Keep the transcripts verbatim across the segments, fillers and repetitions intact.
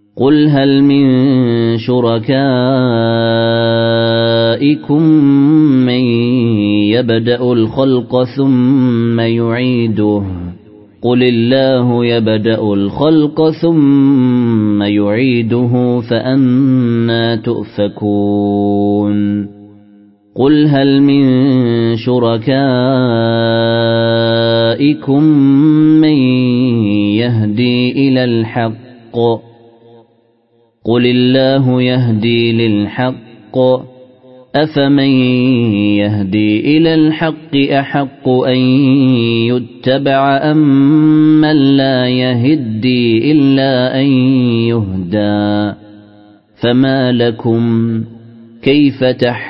قل هل من شركائكم من يبدأ الخلق ثم يعيده قل الله يبدأ الخلق ثم يعيده فأنى تؤفكون قل هل من شركائكم من يهدي إلى الحق قل الله يهدي للحق أفمن يهدي إلى الحق أحق أن يتبع أم من لا يهدي إلا أن يهدى فما لكم كيف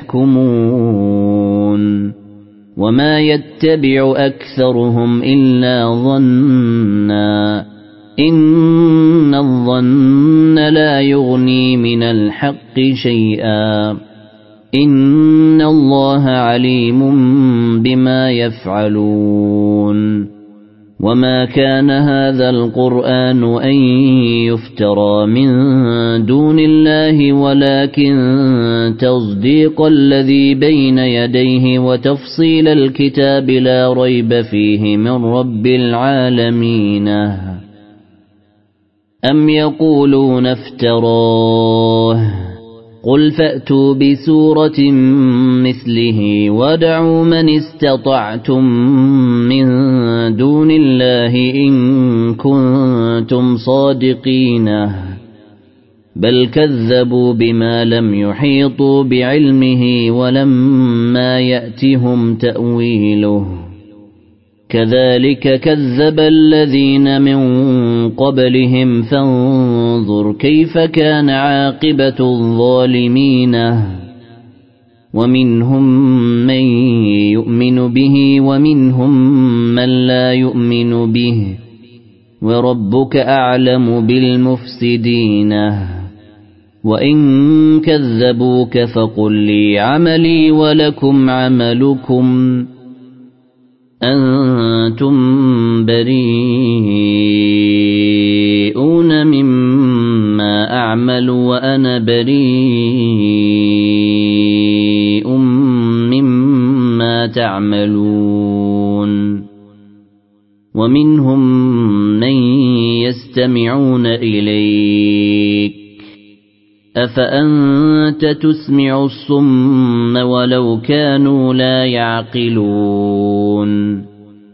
تحكمون وما يتبع أكثرهم إلا ظنا إن الظن لا يغني من الحق شيئا إن الله عليم بما يفعلون وما كان هذا القرآن أن يفترى من دون الله ولكن تصديق الذي بين يديه وتفصيل الكتاب لا ريب فيه من رب العالمين أم يقولون افتراه قل فأتوا بسورة مثله ودعوا من استطعتم من دون الله إن كنتم صادقين بل كذبوا بما لم يحيطوا بعلمه ولما يأتهم تأويله كذلك كذب الذين من قبلهم فانظر كيف كان عاقبة الظالمين ومنهم من يؤمن به ومنهم من لا يؤمن به وربك أعلم بالمفسدين وإن كذبوك فقل لي عملي ولكم عملكم أنتم بريئون مما أعمل وأنا بريء مما تعملون ومنهم من يستمعون إليك أفأنت تسمع الصم ولو كانوا لا يعقلون